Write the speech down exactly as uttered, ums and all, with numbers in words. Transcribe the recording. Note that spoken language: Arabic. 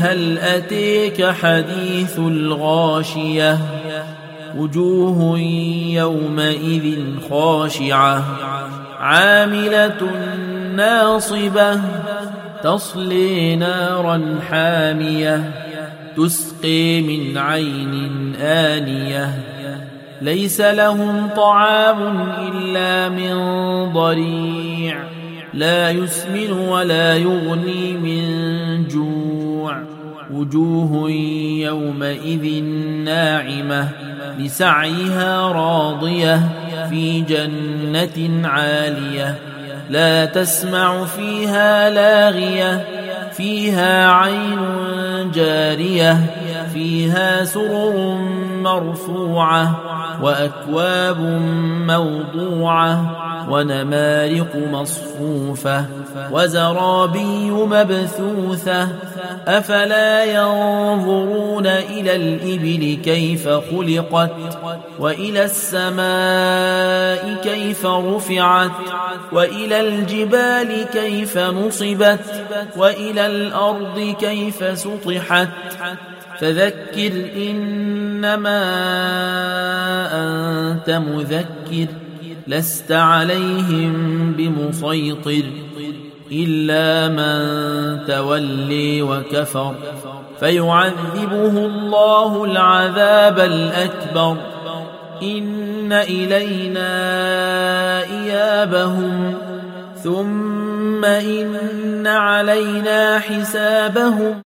هل أتيك حديث الغاشية وجوه يومئذ خاشعة عاملة ناصبة تصلي نارا حامية تسقي من عين آنية ليس لهم طعام إلا من ضريع لا يسمن ولا يغني من جوع وجوه يومئذ ناعمة لسعيها راضية في جنة عالية لا تسمع فيها لاغية فيها عين جارية فيها سرر مرفوعة وأكواب موضوعة ونمارق مصفوفة وزرابي مبثوثة أفلا ينظرون إلى الإبل كيف خلقت وإلى السماء كيف رفعت وإلى الجبال كيف نصبت وإلى الأرض كيف سطحت فذكر إنما أنت مذكر لست عليهم بمسيطر إلا من تولي وكفر فيعذبه الله العذاب الأكبر إن إلينا إيابهم ثم إن علينا حسابهم.